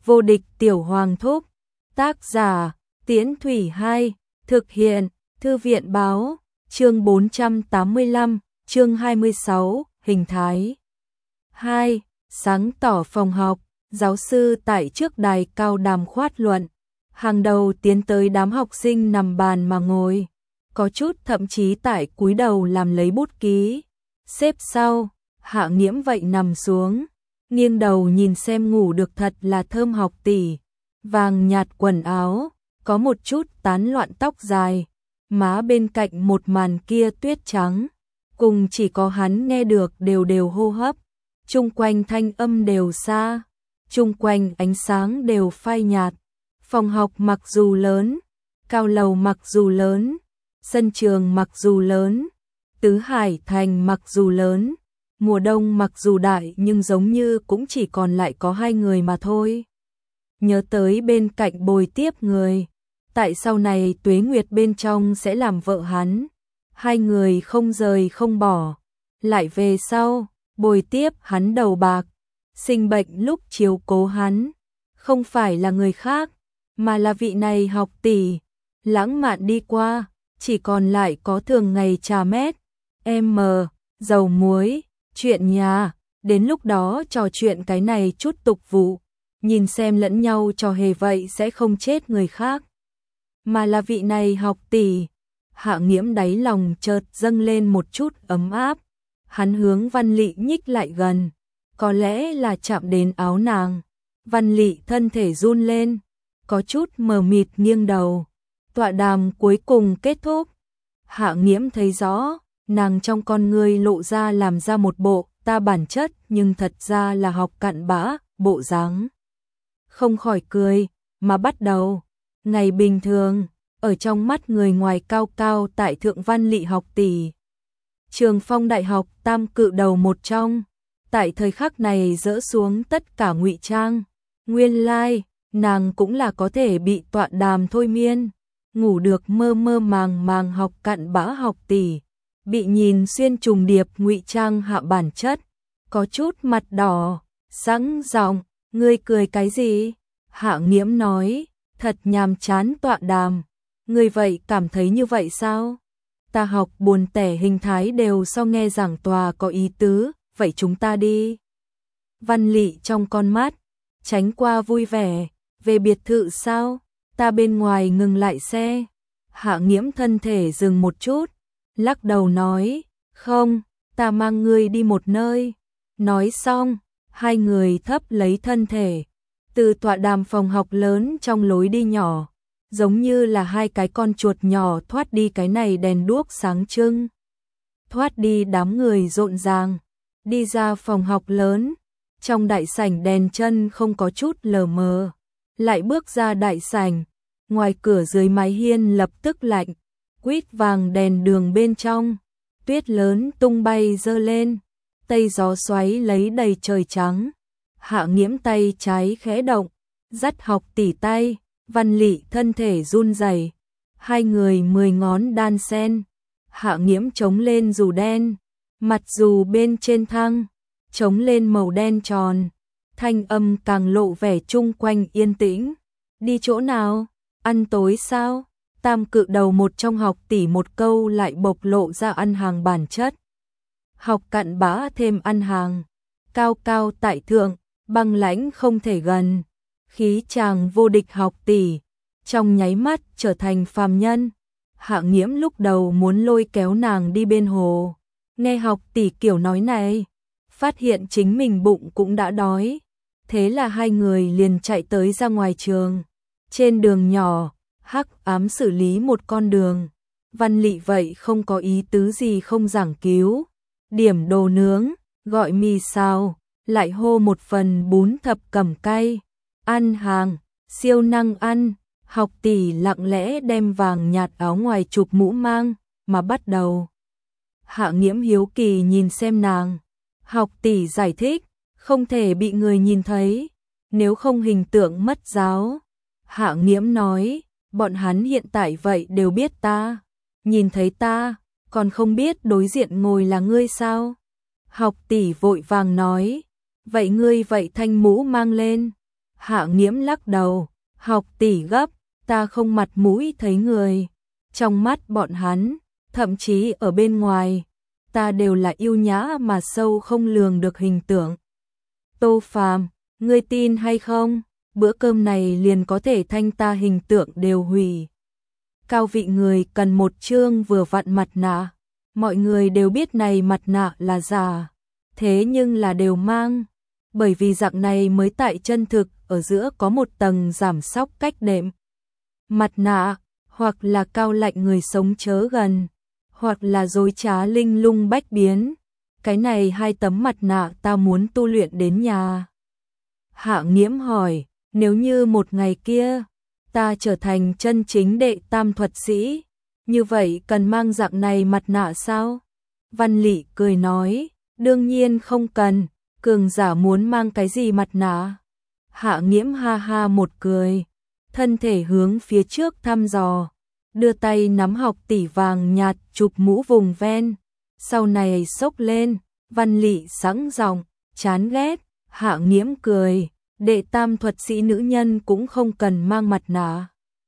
Vô địch tiểu hoàng thúc. Tác giả, Tiễn Thủy 2, thực hiện, Thư viện báo, chương 485, chương 26, hình thái. 2. Sáng tỏ phòng học, giáo sư tại trước đài cao đàm khoát luận. Hàng đầu tiến tới đám học sinh nằm bàn mà ngồi. Có chút thậm chí tại cúi đầu làm lấy bút ký. Xếp sau, Hạ Nghiễm vậy nằm xuống. Nghiêng đầu nhìn xem ngủ được thật là thơm học tỷ. Vàng nhạt quần áo, có một chút tán loạn tóc dài. Má bên cạnh một màn kia tuyết trắng. Cùng chỉ có hắn nghe được đều đều hô hấp. Chung quanh thanh âm đều xa. Chung quanh ánh sáng đều phai nhạt. Phòng học mặc dù lớn, cao lầu mặc dù lớn, sân trường mặc dù lớn, Tứ Hải Thành mặc dù lớn, mùa đông mặc dù đại nhưng giống như cũng chỉ còn lại có hai người mà thôi. Nhớ tới bên cạnh bồi tiếp người, tại sau này Tuế Nguyệt bên trong sẽ làm vợ hắn, hai người không rời không bỏ, lại về sau, bồi tiếp hắn đầu bạc, sinh bệnh lúc chiếu cố hắn, không phải là người khác, mà là vị này học tỷ. Lãng mạn đi qua, chỉ còn lại có thường ngày trà mét, dầu muối, chuyện nhà, đến lúc đó trò chuyện cái này chút tục vụ, nhìn xem lẫn nhau trò hề vậy sẽ không chết người khác. Mà là vị này học tỷ. Hạ Nghiễm đáy lòng chợt dâng lên một chút ấm áp, hắn hướng Văn Lị nhích lại gần, có lẽ là chạm đến áo nàng. Văn Lị thân thể run lên, có chút mờ mịt nghiêng đầu. Tọa đàm cuối cùng kết thúc. Hạ Nghiễm thấy rõ, nàng trong con ngươi lộ ra làm ra một bộ ta bản chất nhưng thật ra là học cặn bã, bộ dáng. Không khỏi cười, mà bắt đầu. Ngày bình thường, ở trong mắt người ngoài cao cao tại thượng Văn Lị học tỷ. Trường Phong Đại học tam cự đầu một trong. Tại thời khắc này dỡ xuống tất cả ngụy trang. Nguyên lai, nàng cũng là có thể bị tọa đàm thôi miên. Ngủ được mơ mơ màng màng học cặn bã học tỷ. Bị nhìn xuyên trùng điệp ngụy trang hạ bản chất. Có chút mặt đỏ, sẵn giọng, ngươi cười cái gì? Hạ Nghiễm nói, thật nhàm chán tọa đàm. Ngươi vậy cảm thấy như vậy sao? Ta học buồn tẻ hình thái đều so nghe giảng tòa có ý tứ, vậy chúng ta đi. Văn Lị trong con mắt, tránh qua vui vẻ, về biệt thự sao? Ta bên ngoài ngừng lại xe. Hạ Nghiễm thân thể dừng một chút, lắc đầu nói, không, ta mang ngươi đi một nơi. Nói xong, hai người thấp lấy thân thể, từ tọa đàm phòng học lớn trong lối đi nhỏ, giống như là hai cái con chuột nhỏ thoát đi cái này đèn đuốc sáng trưng. Thoát đi đám người rộn ràng, đi ra phòng học lớn, trong đại sảnh đèn chân không có chút lờ mờ. Lại bước ra đại sảnh, ngoài cửa dưới mái hiên lập tức lạnh, quýt vàng đèn đường bên trong, tuyết lớn tung bay dơ lên, tây gió xoáy lấy đầy trời trắng. Hạ Nghiễm tay trái khẽ động, dắt học tỷ tay, Văn Lị thân thể run rẩy, hai người 10 ngón đan sen. Hạ Nghiễm chống lên dù đen, mặt dù bên trên thăng, chống lên màu đen tròn, thanh âm càng lộ vẻ chung quanh yên tĩnh. Đi chỗ nào? Ăn tối sao? Tam cự đầu một trong học tỷ một câu lại bộc lộ ra ăn hàng bản chất. Học cặn bã thêm ăn hàng, cao cao tại thượng, băng lãnh không thể gần. Khí chàng vô địch học tỷ, trong nháy mắt trở thành phàm nhân. Hạ Nghiễm lúc đầu muốn lôi kéo nàng đi bên hồ, nghe học tỷ kiểu nói này, phát hiện chính mình bụng cũng đã đói. Thế là hai người liền chạy tới ra ngoài trường. Trên đường nhỏ, hắc ám xử lý một con đường. Văn Lị vậy không có ý tứ gì không giảng cứu. Điểm đồ nướng, gọi mì xào, lại hô một phần bún thập cẩm cay. Ăn hàng, siêu năng ăn. Học tỷ lặng lẽ đem vàng nhạt áo ngoài chụp mũ mang, mà bắt đầu. Hạ Nghiễm hiếu kỳ nhìn xem nàng. Học tỷ giải thích, không thể bị người nhìn thấy, nếu không hình tượng mất giáo. Hạ Nghiễm nói, bọn hắn hiện tại vậy đều biết ta, nhìn thấy ta, còn không biết đối diện ngồi là ngươi sao? Học tỷ vội vàng nói, vậy ngươi vậy thanh mũ mang lên. Hạ Nghiễm lắc đầu, học tỷ gấp, ta không mặt mũi thấy người. Trong mắt bọn hắn, thậm chí ở bên ngoài, ta đều là yêu nhã mà sâu không lường được hình tượng. Tô Phàm, ngươi tin hay không? Bữa cơm này liền có thể thanh ta hình tượng đều hủy. Cao vị người cần một chương vừa vặn mặt nạ. Mọi người đều biết này mặt nạ là giả, thế nhưng là đều mang. Bởi vì dạng này mới tại chân thực, ở giữa có một tầng giảm sóc cách đệm. Mặt nạ, hoặc là cao lạnh người sống chớ gần, hoặc là dối trá linh lung bách biến. Cái này hai tấm mặt nạ ta muốn tu luyện đến nhà. Hạ Nghiễm hỏi, nếu như một ngày kia, ta trở thành chân chính đệ tam thuật sĩ, như vậy cần mang dạng này mặt nạ sao? Văn Lị cười nói, đương nhiên không cần, cường giả muốn mang cái gì mặt nạ? Hạ Nghiễm ha ha một cười, thân thể hướng phía trước thăm dò, đưa tay nắm học tỷ vàng nhạt chụp mũ vùng ven, sau này xốc lên, Văn Lị sẵn giọng, chán ghét, Hạ Nghiễm cười, đệ tam thuật sĩ nữ nhân cũng không cần mang mặt nạ.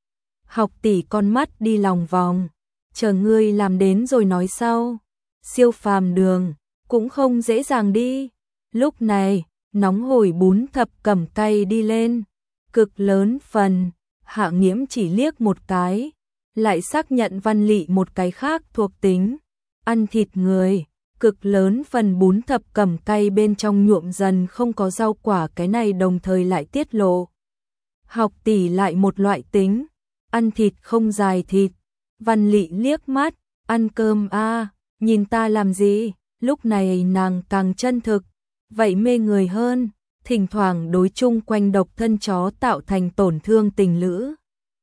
Học tỷ con mắt đi lòng vòng, chờ ngươi làm đến rồi nói sau. Siêu phàm đường, cũng không dễ dàng đi. Lúc này, nóng hổi bún thập cẩm cay đi lên, cực lớn phần. Hạ Nghiễm chỉ liếc một cái, lại xác nhận Văn Lị một cái khác thuộc tính. Ăn thịt người, cực lớn phần bún thập cẩm cay bên trong nhuộm dần không có rau quả, cái này đồng thời lại tiết lộ. Học tỷ lại một loại tính, ăn thịt không dài thịt. Văn Lị liếc mắt, ăn cơm a, nhìn ta làm gì? Lúc này nàng càng chân thực, vậy mê người hơn, thỉnh thoảng đối chung quanh độc thân chó tạo thành tổn thương tình lữ.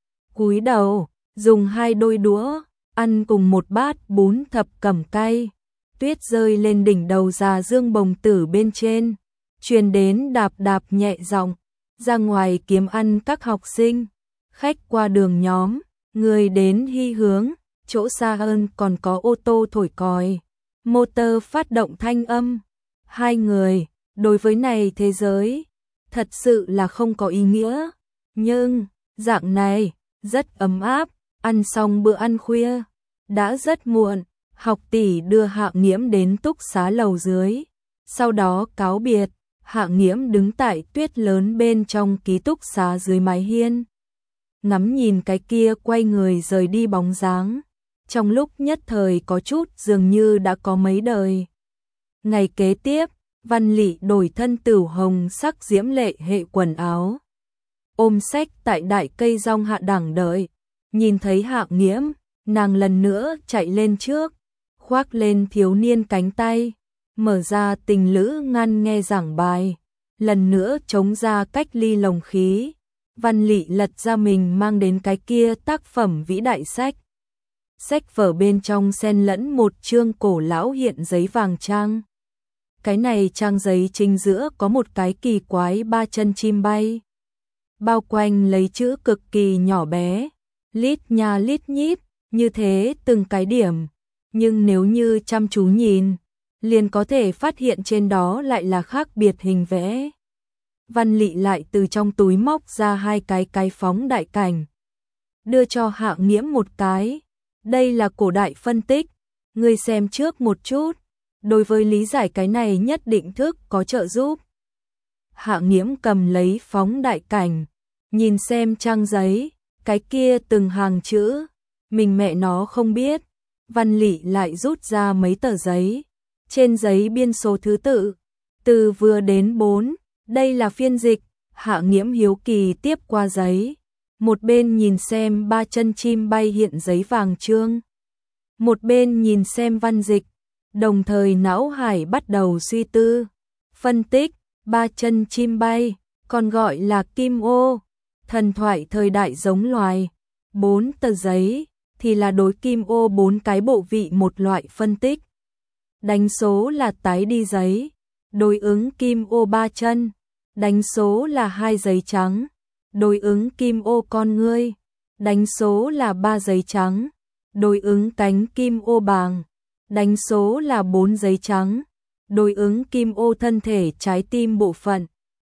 Cúi đầu, dùng hai đôi đũa, ăn cùng một bát bún thập cẩm cay, tuyết rơi lên đỉnh đầu già Dương Bồng Tử bên trên, truyền đến đạp đạp nhẹ giọng, ra ngoài kiếm ăn các học sinh, khách qua đường nhóm, người đến hy hướng, chỗ xa hơn còn có ô tô thổi còi, motor phát động thanh âm. Hai người, đối với này thế giới, thật sự là không có ý nghĩa, nhưng, dạng này, rất ấm áp, ăn xong bữa ăn khuya, đã rất muộn, học tỷ đưa Hạ Nghiễm đến túc xá lầu dưới, sau đó cáo biệt, Hạ Nghiễm đứng tại tuyết lớn bên trong ký túc xá dưới mái hiên, ngắm nhìn cái kia quay người rời đi bóng dáng, trong lúc nhất thời có chút dường như đã có mấy đời. Ngày kế tiếp, Văn Lị đổi thân tửu hồng sắc diễm lệ hệ quần áo, ôm sách tại đại cây rong hạ đẳng đợi, nhìn thấy Hạ Nghiễm, nàng lần nữa chạy lên trước, khoác lên thiếu niên cánh tay, mở ra tình lữ ngăn nghe giảng bài, lần nữa chống ra cách ly lồng khí. Văn Lị lật ra mình mang đến cái kia tác phẩm vĩ đại sách. Sách vở bên trong xen lẫn một chương cổ lão hiện giấy vàng trang. Cái này trang giấy chính giữa có một cái kỳ quái ba chân chim bay. Bao quanh lấy chữ cực kỳ nhỏ bé, lít nha lít nhít, như thế từng cái điểm. Nhưng nếu như chăm chú nhìn, liền có thể phát hiện trên đó lại là khác biệt hình vẽ. Văn Lị lại từ trong túi móc ra hai cái phóng đại cảnh, đưa cho Hạ Nghiễm một cái. Đây là cổ đại phân tích, ngươi xem trước một chút, đối với lý giải cái này nhất định thức có trợ giúp. Hạ Nghiễm cầm lấy phóng đại cảnh, nhìn xem trang giấy, cái kia từng hàng chữ, mình mẹ nó không biết. Văn Lị lại rút ra mấy tờ giấy, trên giấy biên số thứ tự, từ vừa đến 4, đây là phiên dịch. Hạ Nghiễm hiếu kỳ tiếp qua giấy, một bên nhìn xem ba chân chim bay hiện giấy vàng chương, một bên nhìn xem văn dịch, đồng thời não hải bắt đầu suy tư, phân tích. Ba chân chim bay, còn gọi là kim ô, thần thoại thời đại giống loài. 4 tờ giấy thì là đối kim ô 4 cái bộ vị một loại phân tích. Đánh số là tái đi giấy, đối ứng kim ô 3 chân. Đánh số là 2 giấy trắng, đối ứng kim ô con ngươi. Đánh số là 3 giấy trắng, đối ứng cánh kim ô bàng. Đánh số là 4 giấy trắng, đối ứng kim ô thân thể trái tim bộ phận.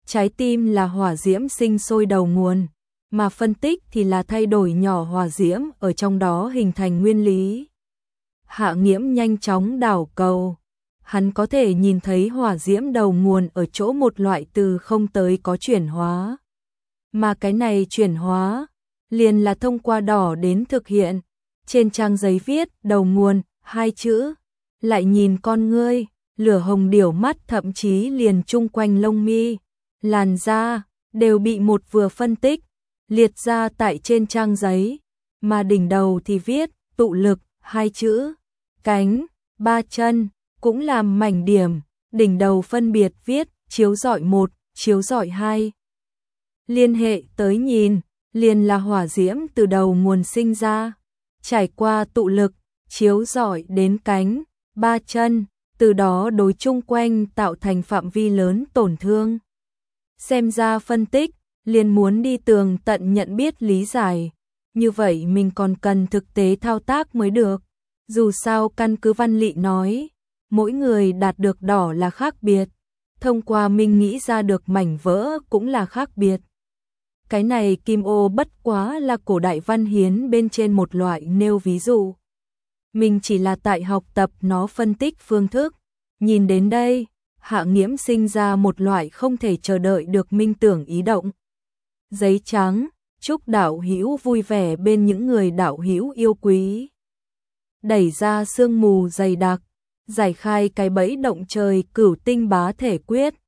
trái tim là hỏa diễm sinh sôi đầu nguồn, mà phân tích thì là thay đổi nhỏ hỏa diễm ở trong đó hình thành nguyên lý. Hạ Nghiễm nhanh chóng đảo cầu, hắn có thể nhìn thấy hỏa diễm đầu nguồn ở chỗ một loại từ không tới có chuyển hóa. Mà cái này chuyển hóa, liền là thông qua đỏ đến thực hiện. Trên trang giấy viết đầu nguồn, 2 chữ, lại nhìn con ngươi, lửa hồng điểu mắt thậm chí liền chung quanh lông mi, làn da, đều bị một vừa phân tích, liệt ra tại trên trang giấy, mà đỉnh đầu thì viết tụ lực, 2 chữ, cánh, 3 chân, cũng làm mảnh điểm, đỉnh đầu phân biệt viết chiếu rọi 1, chiếu rọi 2. Liên hệ tới nhìn, liền là hỏa diễm từ đầu nguồn sinh ra, trải qua tụ lực, chiếu rọi đến cánh, 3 chân, từ đó đối chung quanh tạo thành phạm vi lớn tổn thương. Xem ra phân tích, liền muốn đi tường tận nhận biết lý giải, như vậy mình còn cần thực tế thao tác mới được. Dù sao căn cứ văn lị nói, mỗi người đạt được đỏ là khác biệt, thông qua mình nghĩ ra được mảnh vỡ cũng là khác biệt. Cái này kim ô bất quá là cổ đại văn hiến bên trên một loại nêu ví dụ. Mình chỉ là tại học tập nó phân tích phương thức. Nhìn đến đây, Hạ Nghiễm sinh ra một loại không thể chờ đợi được minh tưởng ý động. Giấy trắng, chúc đạo hữu vui vẻ bên những người đạo hữu yêu quý. Đẩy ra sương mù dày đặc, giải khai cái bẫy động trời cửu tinh bá thể quyết.